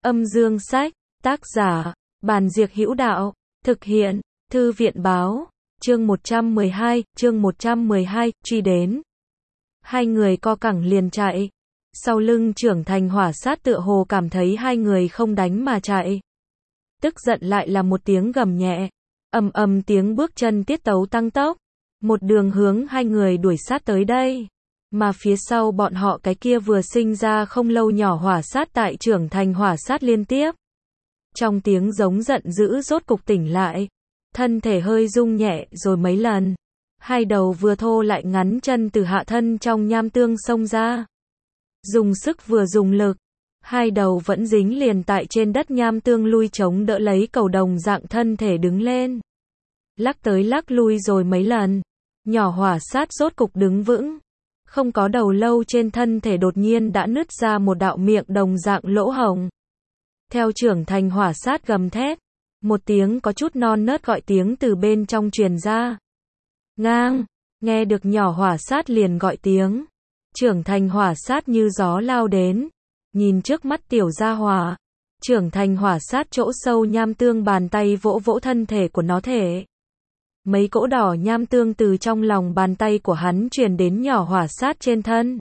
Âm dương sách, tác giả, Bàn Diệc Hữu Đạo, thực hiện, Thư viện báo, chương 112, truy đến. Hai người co cẳng liền chạy. Sau lưng trưởng thành hỏa sát tựa hồ cảm thấy hai người không đánh mà chạy. Tức giận lại là một tiếng gầm nhẹ. Ầm ầm tiếng bước chân tiết tấu tăng tốc. Một đường hướng hai người đuổi sát tới đây. Mà phía sau bọn họ cái kia vừa sinh ra không lâu nhỏ hỏa sát tại trưởng thành hỏa sát liên tiếp. Trong tiếng giống giận dữ rốt cục tỉnh lại. Thân thể hơi rung nhẹ rồi mấy lần. Hai đầu vừa thô lại ngắn chân từ hạ thân trong nham tương xông ra. Dùng sức vừa dùng lực. Hai đầu vẫn dính liền tại trên đất nham tương lui chống đỡ lấy cầu đồng dạng thân thể đứng lên. Lắc tới lắc lui rồi mấy lần. Nhỏ hỏa sát rốt cục đứng vững. Không có đầu lâu trên thân thể đột nhiên đã nứt ra một đạo miệng đồng dạng lỗ hổng. Theo trưởng thành hỏa sát gầm thét. Một tiếng có chút non nớt gọi tiếng từ bên trong truyền ra. Ngang, nghe được nhỏ hỏa sát liền gọi tiếng. Trưởng thành hỏa sát như gió lao đến. Nhìn trước mắt tiểu gia hỏa. Trưởng thành hỏa sát chỗ sâu nham tương bàn tay vỗ vỗ thân thể của nó thể. Mấy cỗ đỏ nham tương từ trong lòng bàn tay của hắn truyền đến nhỏ hỏa sát trên thân.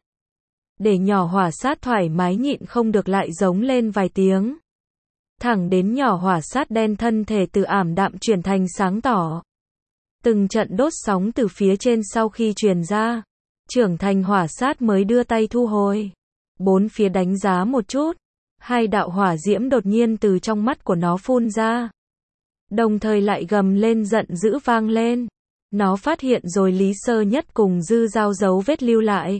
Để nhỏ hỏa sát thoải mái nhịn không được lại giống lên vài tiếng. Thẳng đến nhỏ hỏa sát đen thân thể từ ảm đạm chuyển thành sáng tỏ. Từng trận đốt sóng từ phía trên sau khi truyền ra. Trưởng thành hỏa sát mới đưa tay thu hồi. Bốn phía đánh giá một chút. Hai đạo hỏa diễm đột nhiên từ trong mắt của nó phun ra. Đồng thời lại gầm lên giận dữ vang lên. Nó phát hiện rồi Lý Sơ Nhất cùng Dư Giao dấu vết lưu lại.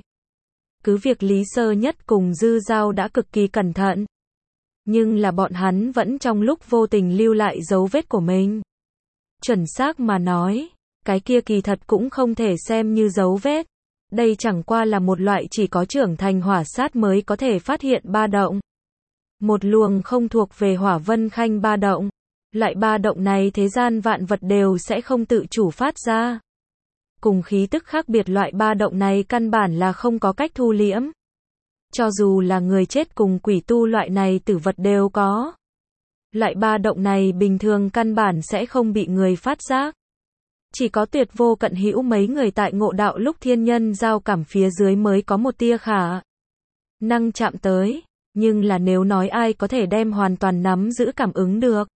Cứ việc Lý Sơ Nhất cùng Dư Giao đã cực kỳ cẩn thận. Nhưng là bọn hắn vẫn trong lúc vô tình lưu lại dấu vết của mình. Chuẩn xác mà nói, cái kia kỳ thật cũng không thể xem như dấu vết. Đây chẳng qua là một loại chỉ có trưởng thành hỏa sát mới có thể phát hiện ba động. Một luồng không thuộc về hỏa vân khanh ba động. Loại ba động này thế gian vạn vật đều sẽ không tự chủ phát ra. Cùng khí tức khác biệt loại ba động này căn bản là không có cách thu liễm. Cho dù là người chết cùng quỷ tu loại này tử vật đều có. Loại ba động này bình thường căn bản sẽ không bị người phát giác. Chỉ có tuyệt vô cận hữu mấy người tại ngộ đạo lúc thiên nhân giao cảm phía dưới mới có một tia khả năng chạm tới. Nhưng là nếu nói ai có thể đem hoàn toàn nắm giữ cảm ứng được.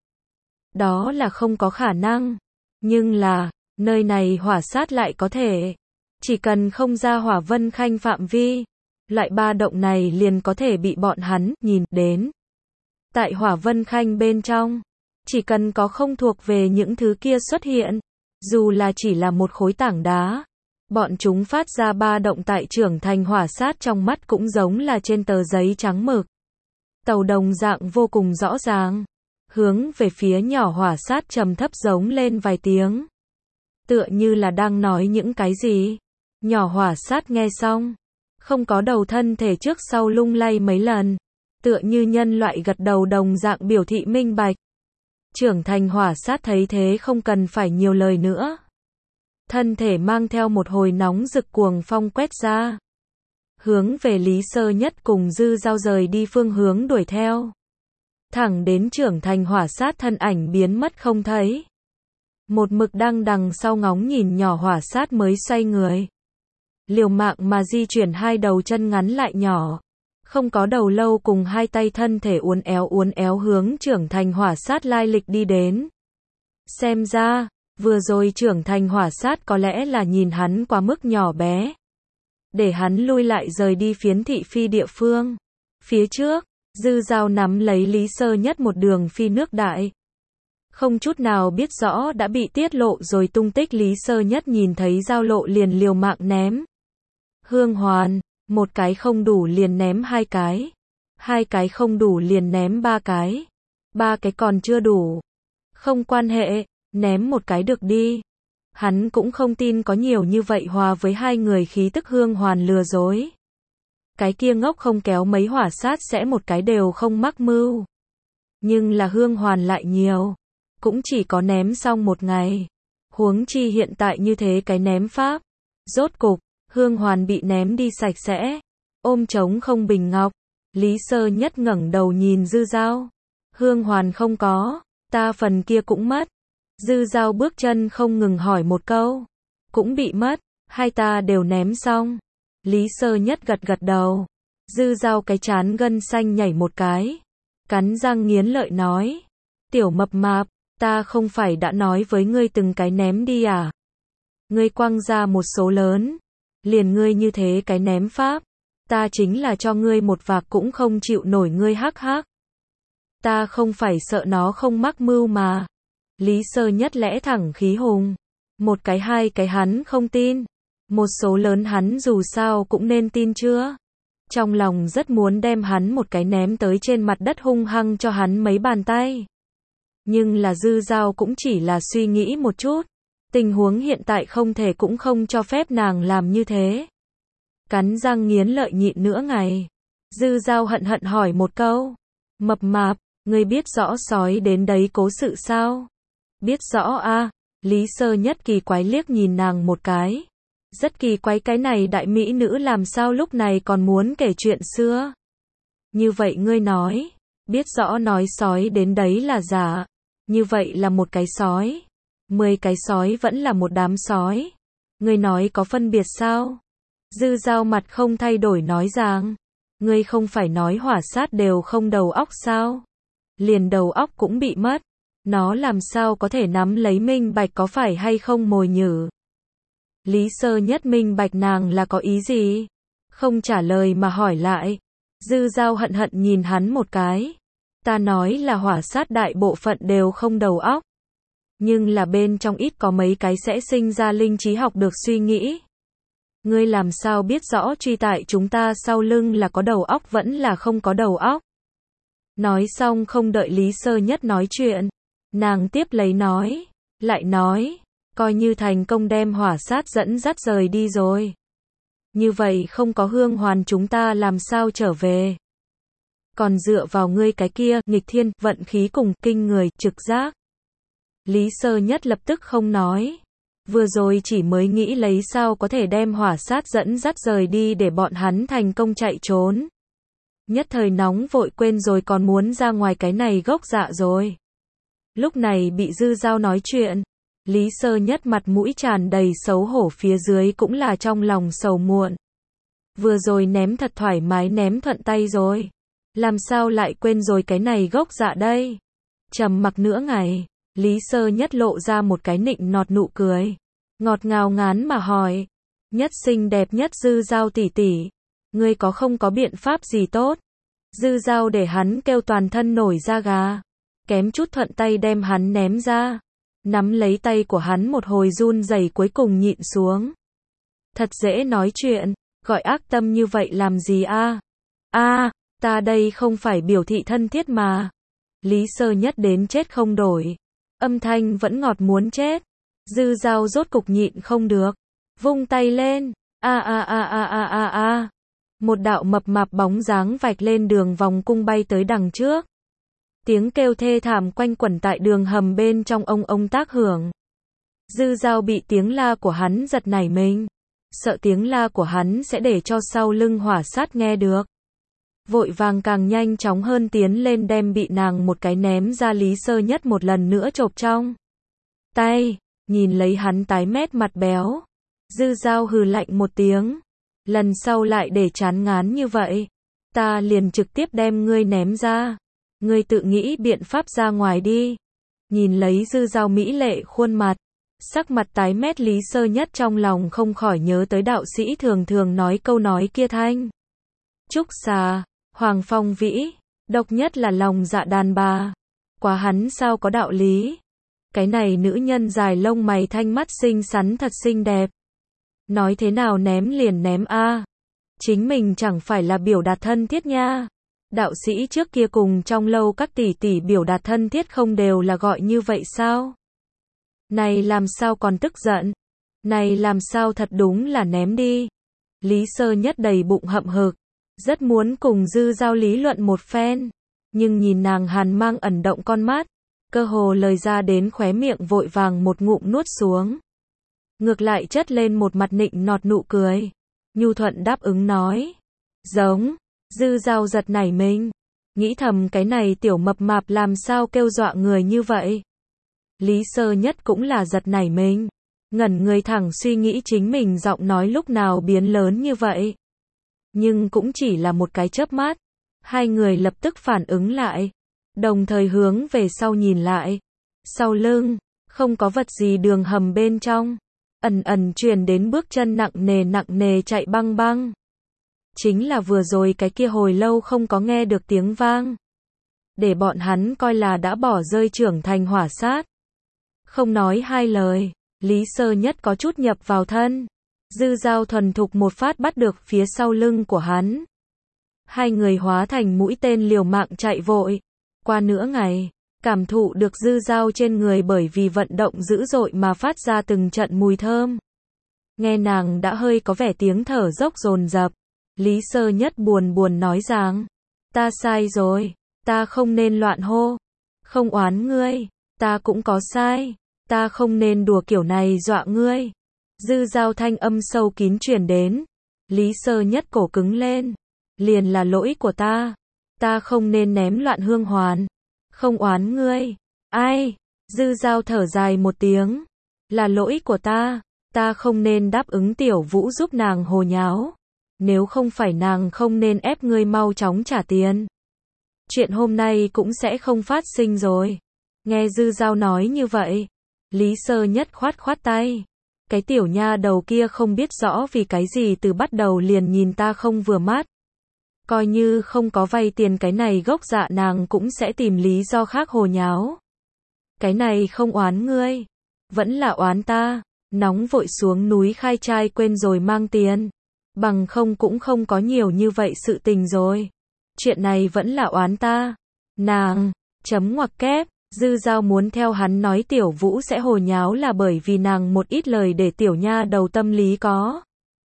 Đó là không có khả năng. Nhưng là, nơi này hỏa sát lại có thể. Chỉ cần không ra hỏa vân khanh phạm vi. Loại ba động này liền có thể bị bọn hắn nhìn đến. Tại hỏa vân khanh bên trong. Chỉ cần có không thuộc về những thứ kia xuất hiện. Dù là chỉ là một khối tảng đá. Bọn chúng phát ra ba động tại trưởng thành hỏa sát trong mắt cũng giống là trên tờ giấy trắng mực. Tàu đồng dạng vô cùng rõ ràng. Hướng về phía nhỏ hỏa sát trầm thấp giống lên vài tiếng. Tựa như là đang nói những cái gì. Nhỏ hỏa sát nghe xong. Không có đầu thân thể trước sau lung lay mấy lần. Tựa như nhân loại gật đầu đồng dạng biểu thị minh bạch. Trưởng thành hỏa sát thấy thế không cần phải nhiều lời nữa. Thân thể mang theo một hồi nóng rực cuồng phong quét ra. Hướng về Lý Sơ Nhất cùng Dư Giao rời đi phương hướng đuổi theo. Thẳng đến trưởng thành hỏa sát thân ảnh biến mất không thấy. Một mực đang đằng sau ngóng nhìn nhỏ hỏa sát mới xoay người. Liều mạng mà di chuyển hai đầu chân ngắn lại nhỏ. Không có đầu lâu cùng hai tay thân thể uốn éo hướng trưởng thành hỏa sát lai lịch đi đến. Xem ra, vừa rồi trưởng thành hỏa sát có lẽ là nhìn hắn quá mức nhỏ bé. Để hắn lui lại rời đi phiến thị phi địa phương. Phía trước, Dư Giao nắm lấy Lý Sơ Nhất một đường phi nước đại. Không chút nào biết rõ đã bị tiết lộ rồi tung tích Lý Sơ Nhất nhìn thấy giao lộ liền liều mạng ném. Hương hoàn, một cái không đủ liền ném hai cái. Hai cái không đủ liền ném ba cái. Ba cái còn chưa đủ. Không quan hệ, ném một cái được đi. Hắn cũng không tin có nhiều như vậy hòa với hai người khí tức hương hoàn lừa dối. Cái kia ngốc không kéo mấy hỏa sát sẽ một cái đều không mắc mưu. Nhưng là hương hoàn lại nhiều. Cũng chỉ có ném xong một ngày. Huống chi hiện tại như thế cái ném pháp. Rốt cục, hương hoàn bị ném đi sạch sẽ. Ôm trống không bình ngọc. Lý Sơ Nhất ngẩng đầu nhìn Dư Giao. Hương hoàn không có, ta phần kia cũng mất. Dư Dao bước chân không ngừng hỏi một câu. Cũng bị mất, hai ta đều ném xong. Lý Sơ Nhất gật gật đầu. Dư Dao cái trán gân xanh nhảy một cái. Cắn răng nghiến lợi nói. Tiểu mập mạp, ta không phải đã nói với ngươi từng cái ném đi à? Ngươi quăng ra một số lớn. Liền ngươi như thế cái ném pháp. Ta chính là cho ngươi một vạc cũng không chịu nổi ngươi hắc hắc. Ta không phải sợ nó không mắc mưu mà. Lý Sơ Nhất lẽ thẳng khí hùng. Một cái hai cái hắn không tin. Một số lớn hắn dù sao cũng nên tin chưa? Trong lòng rất muốn đem hắn một cái ném tới trên mặt đất hung hăng cho hắn mấy bàn tay. Nhưng là Dư Dao cũng chỉ là suy nghĩ một chút. Tình huống hiện tại không thể cũng không cho phép nàng làm như thế. Cắn răng nghiến lợi nhịn nửa ngày. Dư Dao hận hận hỏi một câu. Mập mạp, ngươi biết rõ sói đến đấy cố sự sao? Biết rõ a. Lý Sơ Nhất kỳ quái liếc nhìn nàng một cái. Rất kỳ quái cái này đại mỹ nữ làm sao lúc này còn muốn kể chuyện xưa. Như vậy ngươi nói, biết rõ nói sói đến đấy là giả. Như vậy là một cái sói. 10 cái sói vẫn là một đám sói. Ngươi nói có phân biệt sao? Dư Dao mặt không thay đổi nói rằng. Ngươi không phải nói hỏa sát đều không đầu óc sao? Liền đầu óc cũng bị mất. Nó làm sao có thể nắm lấy minh bạch có phải hay không mồi nhử? Lý Sơ Nhất minh bạch nàng là có ý gì? Không trả lời mà hỏi lại. Dư Dao hận hận nhìn hắn một cái. Ta nói là hỏa sát đại bộ phận đều không đầu óc. Nhưng là bên trong ít có mấy cái sẽ sinh ra linh trí học được suy nghĩ. Ngươi làm sao biết rõ truy tại chúng ta sau lưng là có đầu óc vẫn là không có đầu óc? Nói xong không đợi Lý Sơ Nhất nói chuyện. Nàng tiếp lấy nói. Lại nói. Coi như thành công đem hỏa sát dẫn dắt rời đi rồi. Như vậy không có hương hoàn chúng ta làm sao trở về? Còn dựa vào ngươi cái kia, nghịch thiên, vận khí cùng, kinh người, trực giác. Lý Sơ Nhất lập tức không nói. Vừa rồi chỉ mới nghĩ lấy sao có thể đem hỏa sát dẫn dắt rời đi để bọn hắn thành công chạy trốn. Nhất thời nóng vội quên rồi còn muốn ra ngoài cái này gốc dạ rồi. Lúc này bị Dư Dao nói chuyện. Lý Sơ Nhất mặt mũi tràn đầy xấu hổ phía dưới cũng là trong lòng sầu muộn. Vừa rồi ném thật thoải mái ném thuận tay rồi. Làm sao lại quên rồi cái này gốc dạ đây? Trầm mặc nửa ngày, Lý Sơ Nhất lộ ra một cái nịnh nọt nụ cười. Ngọt ngào ngán mà hỏi. Nhất xinh đẹp nhất Dư Dao tỷ tỷ. Ngươi có không có biện pháp gì tốt? Dư Dao để hắn kêu toàn thân nổi da gà. Kém chút thuận tay đem hắn ném ra. Nắm lấy tay của hắn một hồi run rẩy cuối cùng nhịn xuống. Thật dễ nói chuyện, gọi ác tâm như vậy làm gì a? Ta đây không phải biểu thị thân thiết mà. Lý Sơ Nhất đến chết không đổi. Âm thanh vẫn ngọt muốn chết. Dư Dao rốt cục nhịn không được. Vung tay lên. Một đạo mập mạp bóng dáng vạch lên đường vòng cung bay tới đằng trước. Tiếng kêu thê thảm quanh quẩn tại đường hầm bên trong ông tác hưởng. Dư Dao bị tiếng la của hắn giật nảy mình. Sợ tiếng la của hắn sẽ để cho sau lưng hỏa sát nghe được. Vội vàng càng nhanh chóng hơn tiến lên đem bị nàng một cái ném ra Lý Sơ Nhất một lần nữa chộp trong tay. Nhìn lấy hắn tái mét mặt béo. Dư Dao hừ lạnh một tiếng. Lần sau lại để chán ngán như vậy. Ta liền trực tiếp đem ngươi ném ra. Ngươi tự nghĩ biện pháp ra ngoài đi. Nhìn lấy Dư Dao mỹ lệ khuôn mặt. Sắc mặt tái mét Lý Sơ Nhất trong lòng không khỏi nhớ tới đạo sĩ thường thường nói câu nói kia thanh. Trúc xà, Hoàng Phong Vĩ, độc nhất là lòng dạ đàn bà. Quá hắn sao có đạo lý. Cái này nữ nhân dài lông mày thanh mắt xinh xắn thật xinh đẹp. Nói thế nào ném liền ném a. Chính mình chẳng phải là biểu đạt thân thiết nha. Đạo sĩ trước kia cùng trong lâu các tỷ tỷ biểu đạt thân thiết không đều là gọi như vậy sao? Này làm sao còn tức giận? Này làm sao thật đúng là ném đi. Lý Sơ Nhất đầy bụng hậm hực. Rất muốn cùng Dư Dao lý luận một phen. Nhưng nhìn nàng hàn mang ẩn động con mắt. Cơ hồ lời ra đến khóe miệng vội vàng một ngụm nuốt xuống. Ngược lại chất lên một mặt nịnh nọt nụ cười. Nhu thuận đáp ứng nói. Giống. Dư Dao giật nảy mình. Nghĩ thầm cái này tiểu mập mạp làm sao kêu dọa người như vậy. Lý Sơ Nhất cũng là giật nảy mình. Ngẩn người thẳng suy nghĩ chính mình giọng nói lúc nào biến lớn như vậy. Nhưng cũng chỉ là một cái chớp mắt. Hai người lập tức phản ứng lại. Đồng thời hướng về sau nhìn lại. Sau lưng, không có vật gì đường hầm bên trong. Ẩn ẩn truyền đến bước chân nặng nề chạy băng băng. Chính là vừa rồi cái kia hồi lâu không có nghe được tiếng vang. Để bọn hắn coi là đã bỏ rơi trưởng thành hỏa sát. Không nói hai lời, Lý Sơ Nhất có chút nhập vào thân. Dư Dao thuần thục một phát bắt được phía sau lưng của hắn. Hai người hóa thành mũi tên liều mạng chạy vội. Qua nửa ngày, cảm thụ được Dư Dao trên người bởi vì vận động dữ dội mà phát ra từng trận mùi thơm. Nghe nàng đã hơi có vẻ tiếng thở dốc dồn dập. Lý Sơ Nhất buồn nói rằng, ta sai rồi, ta không nên loạn hô. Không oán ngươi, ta cũng có sai, ta không nên đùa kiểu này dọa ngươi. Dư Dao thanh âm sâu kín truyền đến. Lý Sơ Nhất cổ cứng lên. Liền là lỗi của ta không nên ném loạn hương hoàn. Không oán ngươi. Ai? Dư Dao thở dài một tiếng. Là lỗi của ta không nên đáp ứng Tiểu Vũ giúp nàng hồ nháo. Nếu không phải nàng không nên ép ngươi mau chóng trả tiền. Chuyện hôm nay cũng sẽ không phát sinh rồi. Nghe Dư Dao nói như vậy, Lý Sơ Nhất khoát tay. Cái tiểu nha đầu kia không biết rõ vì cái gì từ bắt đầu liền nhìn ta không vừa mắt. Coi như không có vay tiền cái này gốc dạ nàng cũng sẽ tìm lý do khác hồ nháo. Cái này không oán ngươi, vẫn là oán ta. Nóng vội xuống núi khai trai quên rồi mang tiền. Bằng không cũng không có nhiều như vậy sự tình rồi. Chuyện này vẫn là oán ta. Nàng, chấm ngoặc kép, Dư Dao muốn theo hắn nói Tiểu Vũ sẽ hồ nháo là bởi vì nàng một ít lời để tiểu nha đầu tâm lý có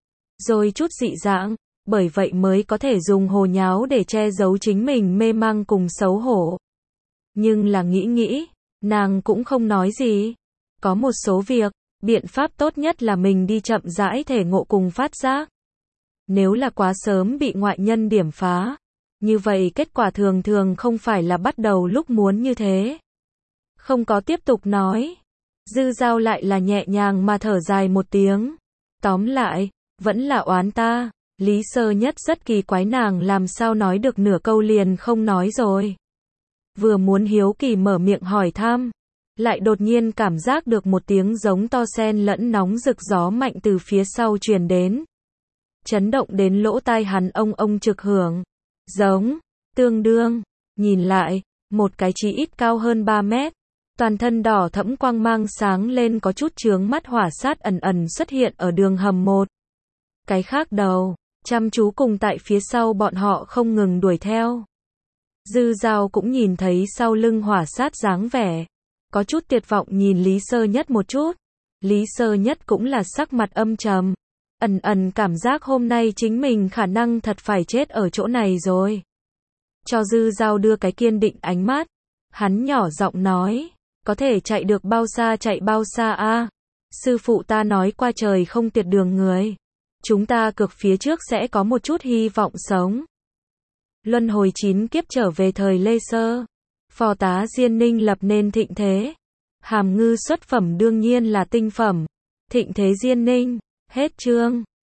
rồi chút dị dạng, bởi vậy mới có thể dùng hồ nháo để che giấu chính mình mê mang cùng xấu hổ. Nhưng là nghĩ, nàng cũng không nói gì. Có một số việc, biện pháp tốt nhất là mình đi chậm rãi thể ngộ cùng phát giác. Nếu là quá sớm bị ngoại nhân điểm phá, như vậy kết quả thường không phải là bắt đầu lúc muốn như thế. Không có tiếp tục nói. Dư Dao lại là nhẹ nhàng mà thở dài một tiếng. Tóm lại, vẫn là oán ta. Lý Sơ Nhất rất kỳ quái nàng làm sao nói được nửa câu liền không nói rồi. Vừa muốn hiếu kỳ mở miệng hỏi thăm, lại đột nhiên cảm giác được một tiếng giống to sen lẫn nóng rực gió mạnh từ phía sau truyền đến. Chấn động đến lỗ tai hắn ông trực hưởng. Giống, tương đương, nhìn lại, một cái chí ít cao hơn 3 mét. Toàn thân đỏ thẫm quang mang sáng lên có chút chướng mắt hỏa sát ẩn xuất hiện ở đường hầm một. Cái khác đầu, chăm chú cùng tại phía sau bọn họ không ngừng đuổi theo. Dư Dao cũng nhìn thấy sau lưng hỏa sát dáng vẻ. Có chút tuyệt vọng nhìn Lý Sơ Nhất một chút. Lý Sơ Nhất cũng là sắc mặt âm trầm. Ẩn cảm giác hôm nay chính mình khả năng thật phải chết ở chỗ này rồi. Cho Dư Dao đưa cái kiên định ánh mắt. Hắn nhỏ giọng nói. Có thể chạy được bao xa chạy bao xa a? Sư phụ ta nói qua trời không tiệt đường người. Chúng ta cược phía trước sẽ có một chút hy vọng sống. Luân hồi 9 kiếp trở về thời Lê Sơ. Phò tá Diên Ninh lập nên thịnh thế. Hàm ngư xuất phẩm đương nhiên là tinh phẩm. Thịnh thế Diên Ninh. Hết chương.